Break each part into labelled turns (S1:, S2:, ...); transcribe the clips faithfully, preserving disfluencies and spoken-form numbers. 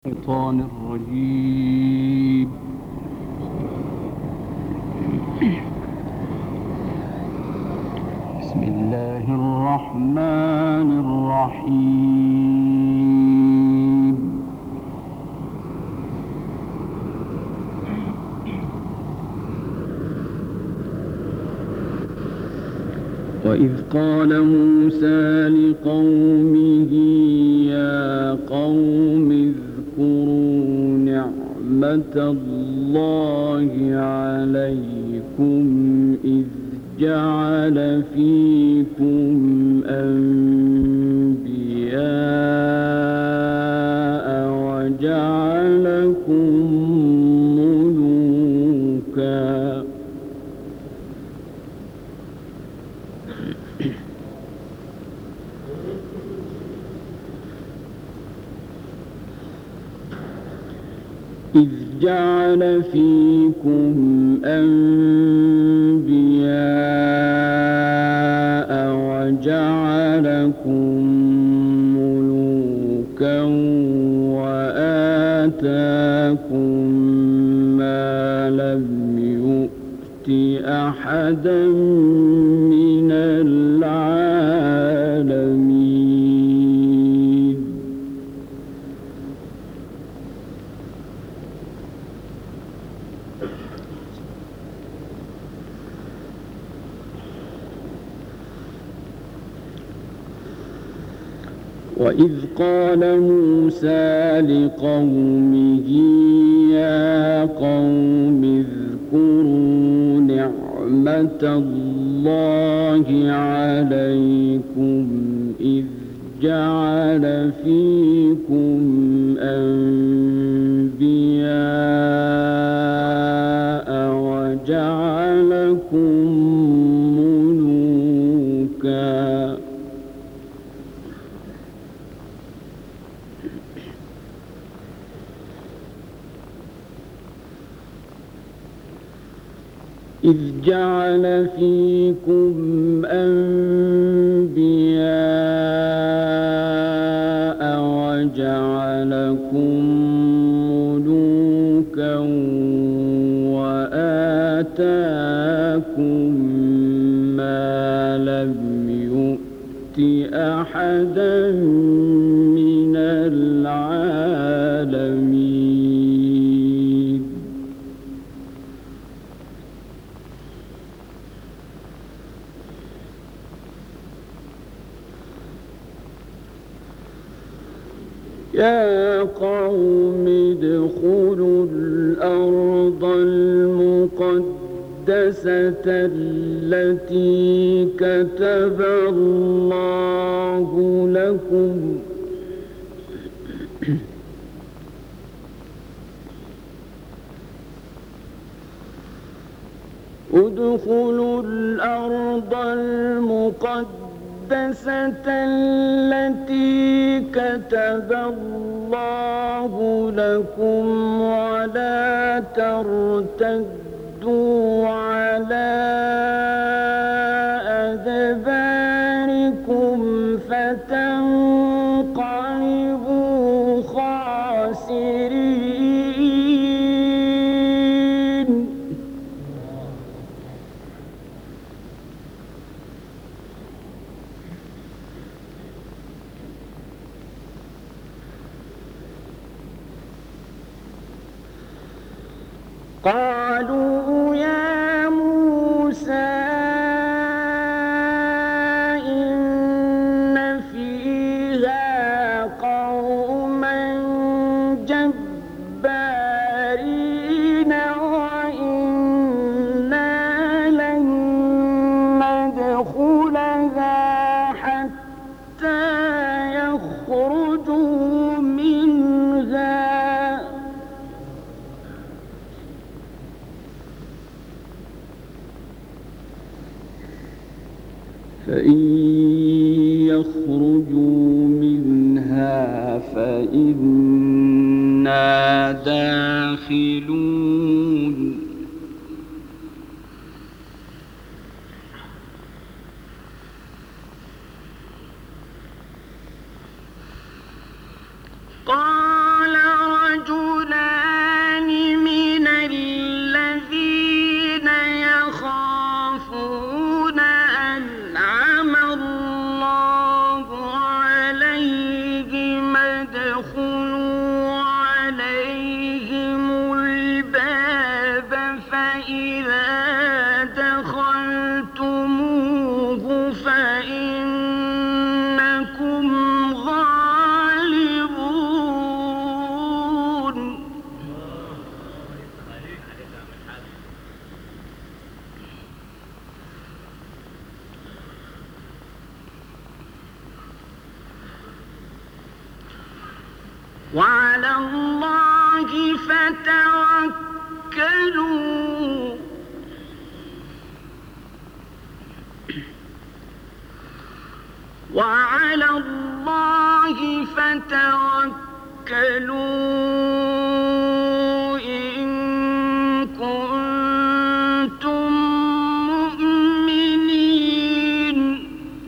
S1: الشيطان الرجيم. بسم الله الرحمن الرحيم. وإذ قال موسى لقومه يا قوم اذكروا نعمة الله عليكم إذ جعل فيكم أنبياء وجعلكم ملوكا إذ جعل فيكم أنبياء وجعلكم ملوكا وآتاكم ما لم يؤت أحدا من العالمين. وإذ قال موسى لقومه يا قوم اذكروا نعمة الله عليكم إذ جعل فيكم أنبياء وجعلكم ملوكا إذ جعل فيكم أنبياء وجعلكم ملوكا وآتاكم ما لم يؤت أحدا من العالمين. يا قوم ادخلوا الأرض المقدسة التي كتب الله لكم ادخلوا الأرض المقدسة التي كتب الله لكم ولا ترتدوا على أدباركم فتنقلبوا خاسرين. قالوا يا موسى إن فيها قوما جبارين وإنا لن ندخلها حتى يخرجوا منها فإن يخرجوا منها فإنا داخلون. قال فادخلوا عليهم الباب فإذا دخلتموه فإنكم غالبون. وعلى الله فتوكلوا وعلى الله فتوكلوا إن كنتم مؤمنين.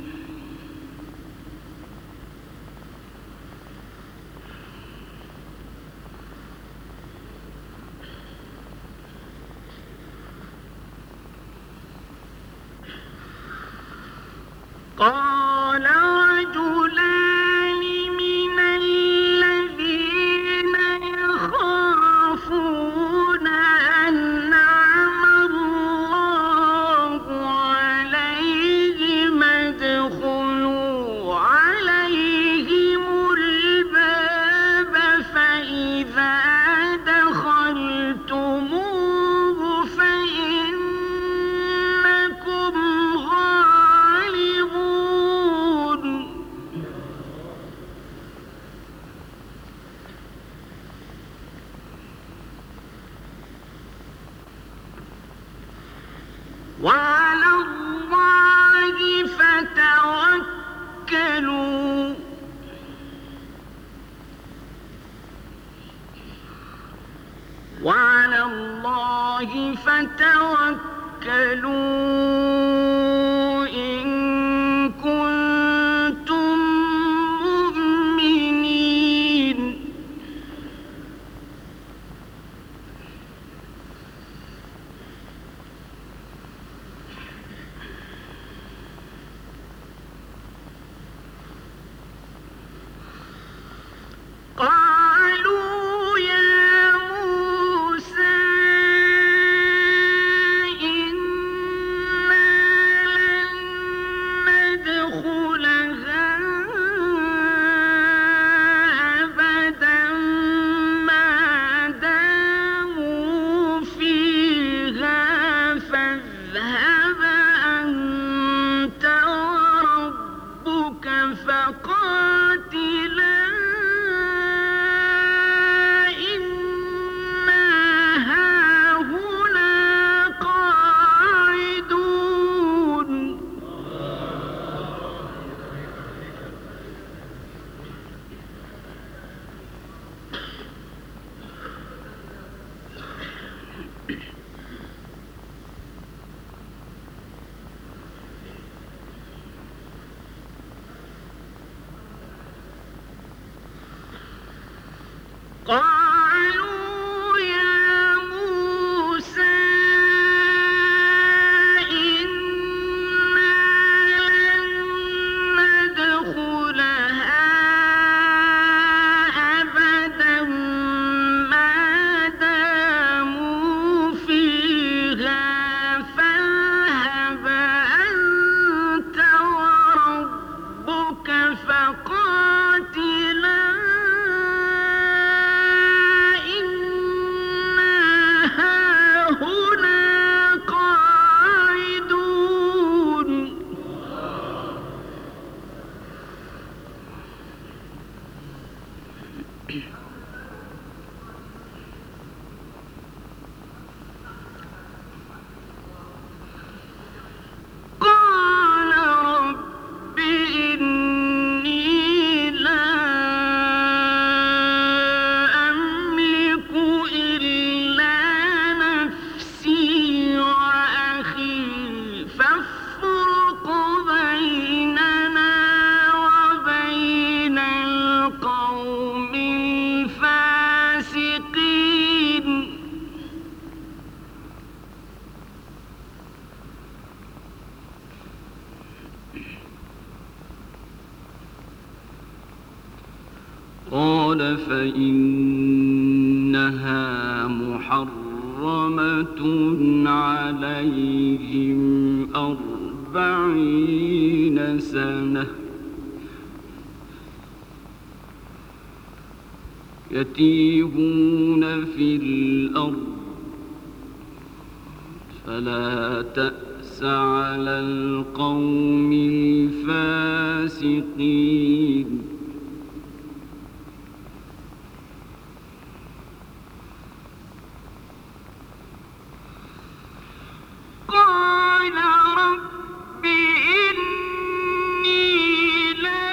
S1: قال رجلان من الذين يخافون أنعم الله عليهم ادخلوا عليهم الباب فإذا دخلتموه فإنكم غالبون. وعلى الله فتوكلوا وعلى الله فتوكلوا إن كنتم مؤمنين. قالوا يا موسى إنا لن ندخلها أبدا ما داموا فيها فاذهب أنت وربك فقاتلا إنا هاهنا قاعدون. قالوا يا موسى إنا لن ندخلها أبدا ما داموا فيها فاذهب أنت وربك فقاتلا قال رب إني لا أملك إلا نفسي وأخي فافرق بيننا وبين القوم الفاسقين.
S2: قال فإنها محرمة عليهم أربعين سنة يتيهون في الأرض فلا تأس على القوم الفاسقين
S1: قال رب إني لا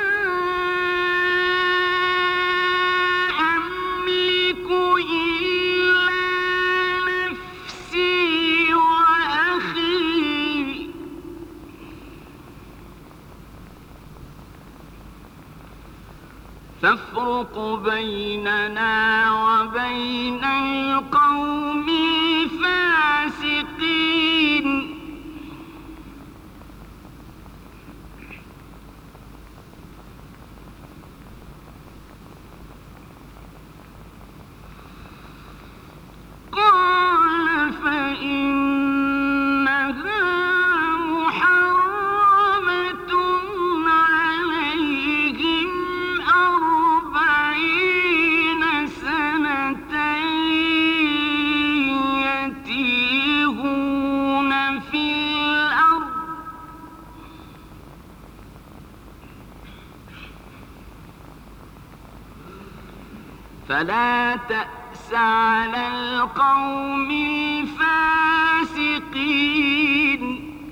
S1: أملك إلا نفسي وأخي فافرق بيننا وبين القوم الفاسقين قال فإنها محرمة عليهم أربعين سنة يتيهون في الأرض فلا تأس على القوم الفاسقين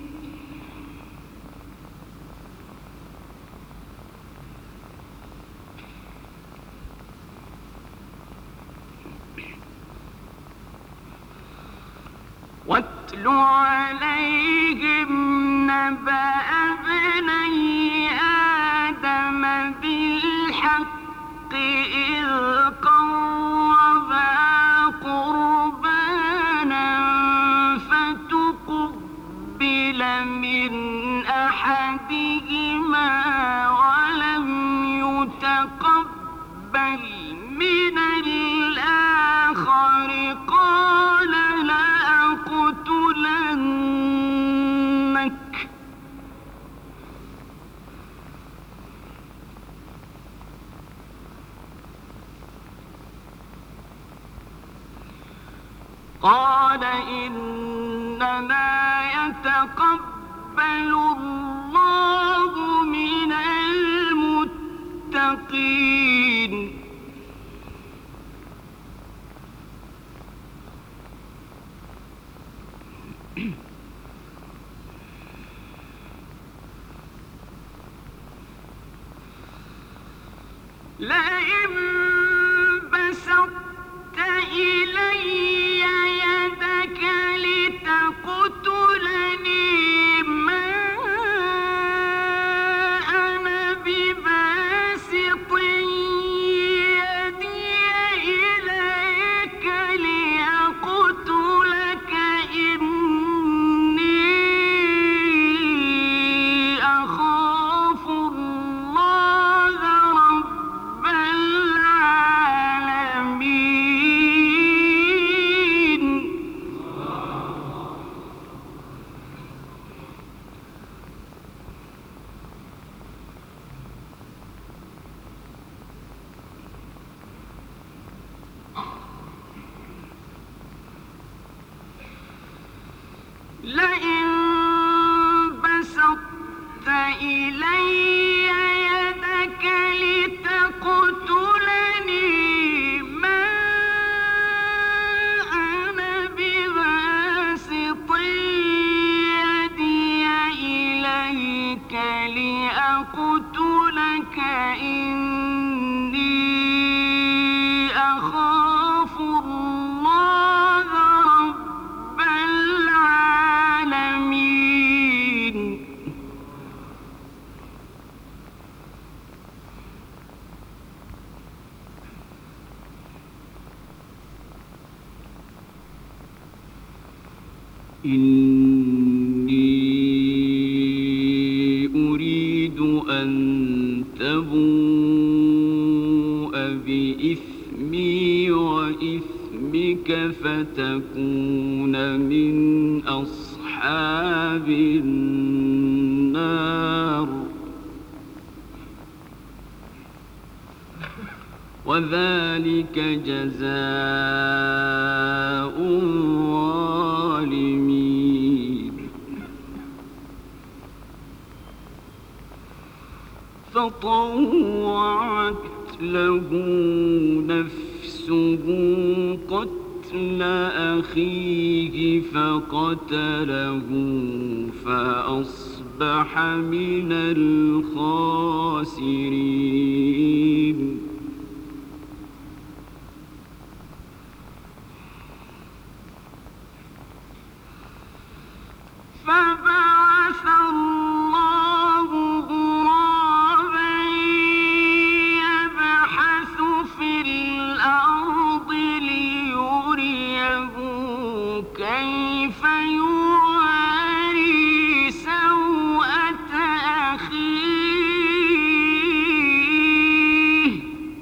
S1: واتل عليهم نبأ ابني آدم بالحق إذ قربا قربانا فتقبل من أحدهما ولم يتقبل من الآخر قال لأقتلنك قال إنما يتقبل الله من المتقين لئن بسطت إلي يدك لتقتلني ما أنا بباسط يدي إليك لأقتلك إني أخاف الله رب العالمين لئن بسطت إلي يدك لتقتلني ما أنا بباسط يدي إليك لأقتلك إني أخاف الله رب العالمين
S2: إني أريد أن تبوء بإثمي وإثمك فتكون من أصحاب النار وذلك جزاء الظالمين فطوعت له نفسه قتل أخيه فقتله فأصبح من الخاسرين
S1: فبعث الله غرابا يبحث في الأرض ليريه كيف يواري سوءة أخيه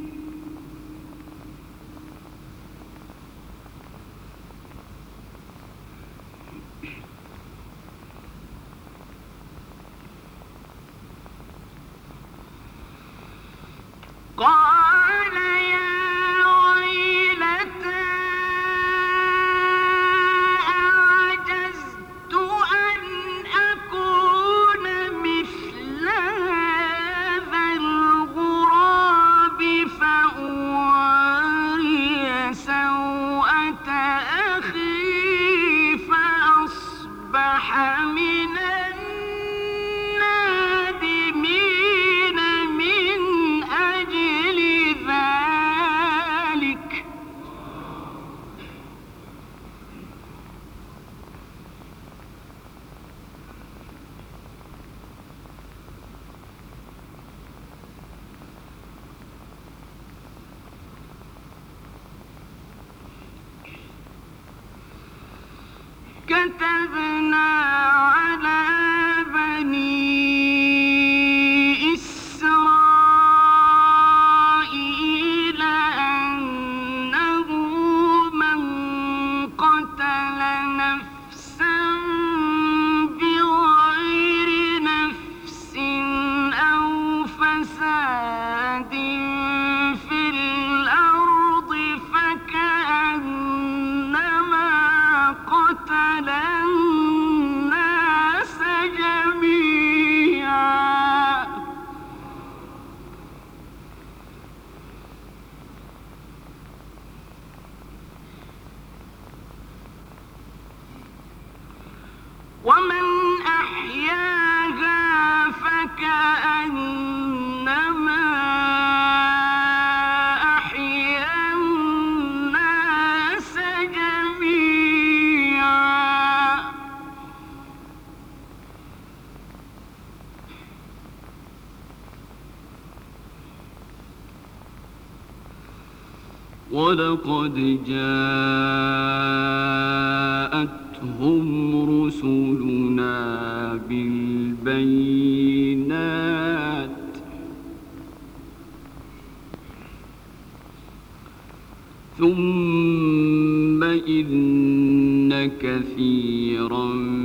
S1: قال يا ويلتى أعجزت أن أكون مثل هذا الغراب فأواري سوءة أخي فأصبح من النادمين من أجل ذلك كتبنا على بني إسرائيل أنه من قتل نفسا بغير نفس أو فساد في الأرض فكأنما قتل الناس جميعا ومن أحياها فكأنما أحيا الناس جميعا
S2: ولقد جاءتهم رسلنا بالبينات ثم إن كثيرا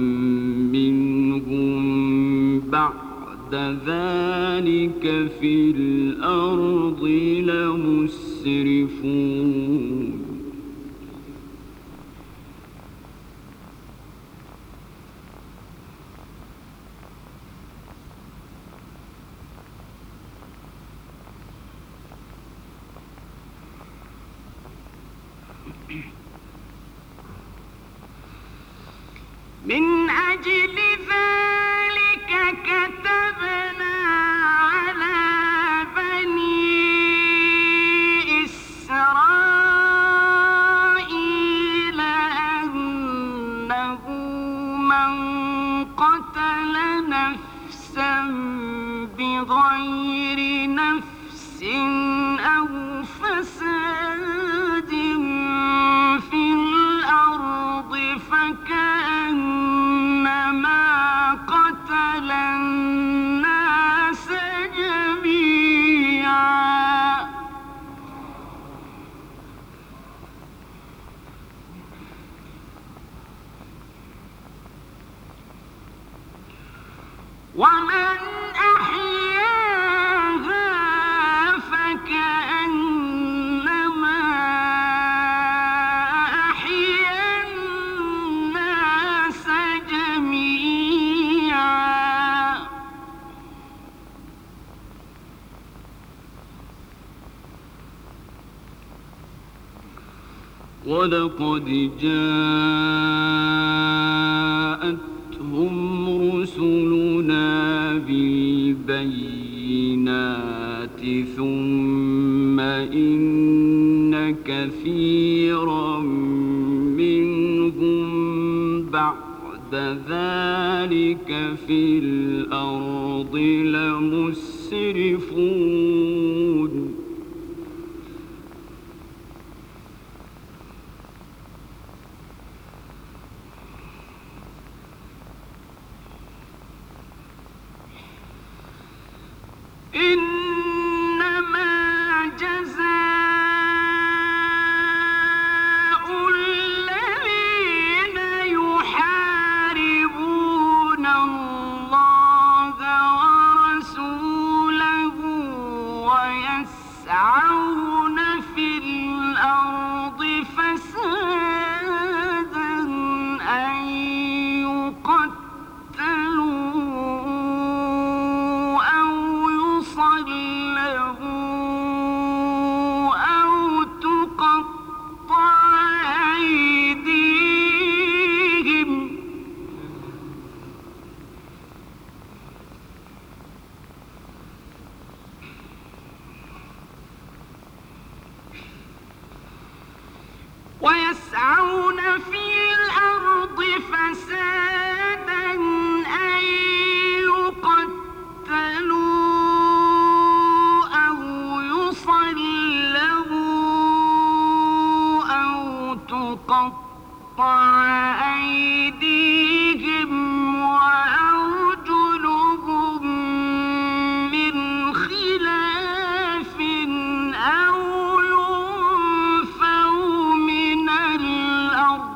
S2: منهم بعد ذلك في الأرض لمسرفون
S1: من أجل ذلك كتبنا على بني إسرائيل أنه من قتل نفسا بغير نفس أو فساد في الأرض فكأنما ومن أحياها فكأنما أحيا الناس جميعا.
S2: ولقد جاءتهم رسلنا بالبينات ثم إن كثيرا منهم بعد ذلك في الأرض لمسرفون.
S1: إنما جزاء الذين يحاربون الله ورسوله ويسعون في الأرض فسادا أن يقتلوا أو يصلبوا أو تقطع أيديهم ويسعون في الأرض فسادا أن يقتلوا أو يصلبوا أو تقطع أيديهم وأرجلهم من خلاف أو ينفوا من الأرض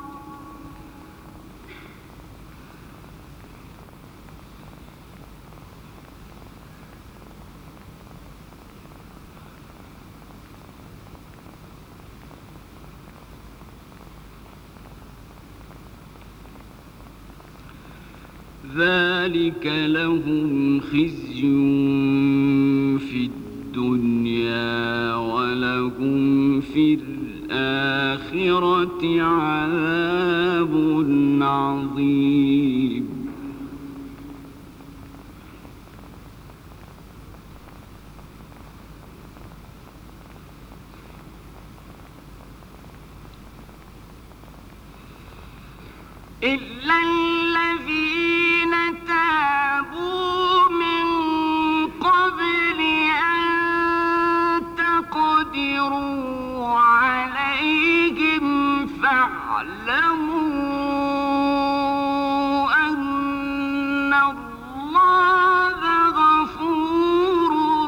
S2: ذلك لهم خزي في الدنيا ولهم في الآخرة عذاب عظيم.
S1: إلا الذين تابوا من قبل أن تقدروا عليهم فاعلموا أن الله غفور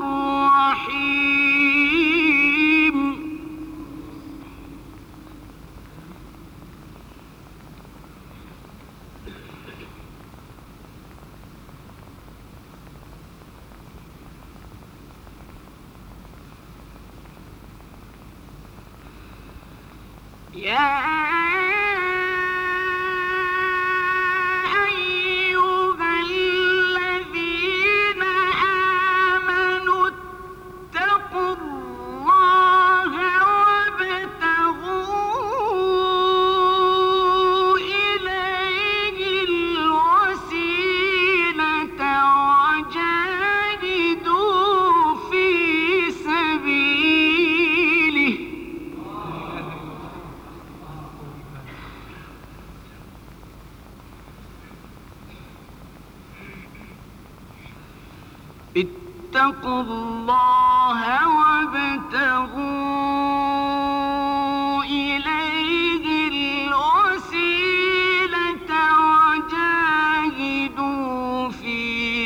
S1: رحيم. يا أيها الذين آمنوا اتقوا الله وابتغوا إليه الوسيلة وجاهدوا في سبيله اتقوا الله وابتغوا إليه الوسيلة وجاهدوا في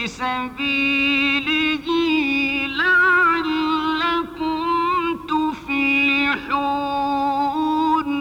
S1: سبيله لعلكم تفلحون.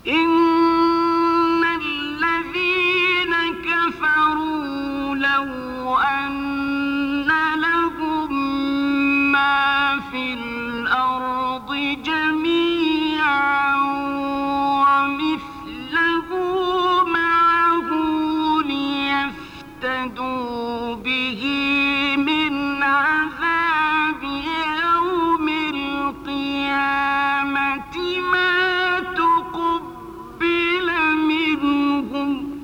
S1: إن الذين كفروا لو أن لهم ما في الأرض جميعا ومثله معه ليفتدوا به من عذاب يوم القيامة ما تقبل منهم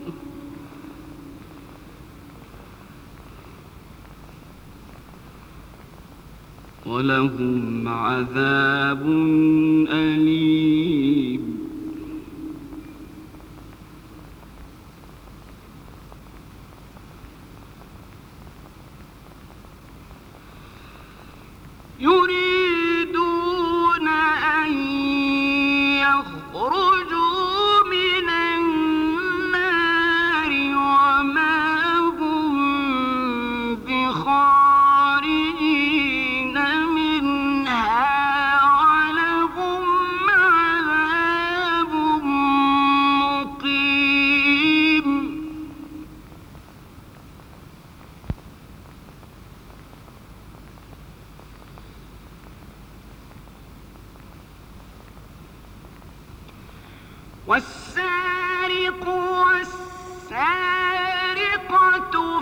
S2: ولهم عذاب أليم.
S1: يريدون أن يخرجوا من النار وما هم بخارجين منها ولهم عذاب مقيم. والسارق والسارقة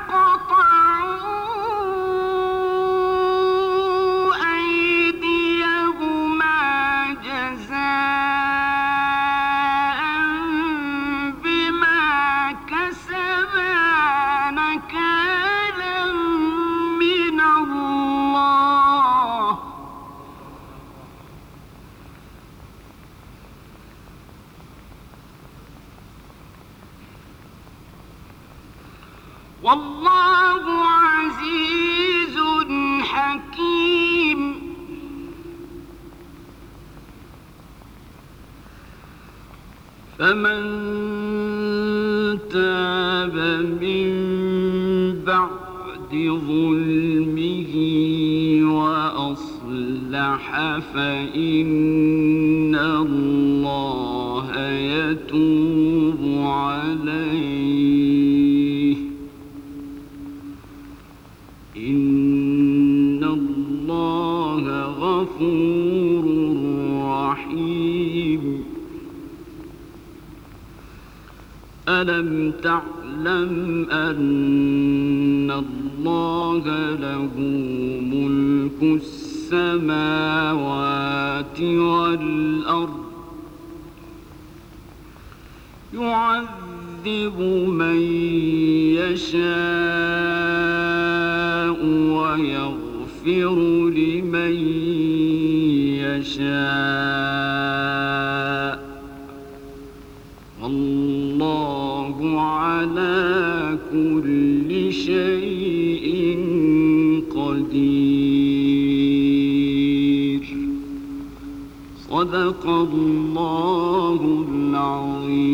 S1: فاقطعوا أيديهما جزاء بما كسبا نكالا من الله والله عزيز حكيم.
S2: فمن تاب من بعد ظلمه وأصلح فإن الله يتوب عليه إن الله غفور رحيم. ألم تعلم أن الله له ملك السماوات والأرض يعذب من يشاء ويغفر لمن يشاء والله على كل شيء قدير. صدق الله العظيم.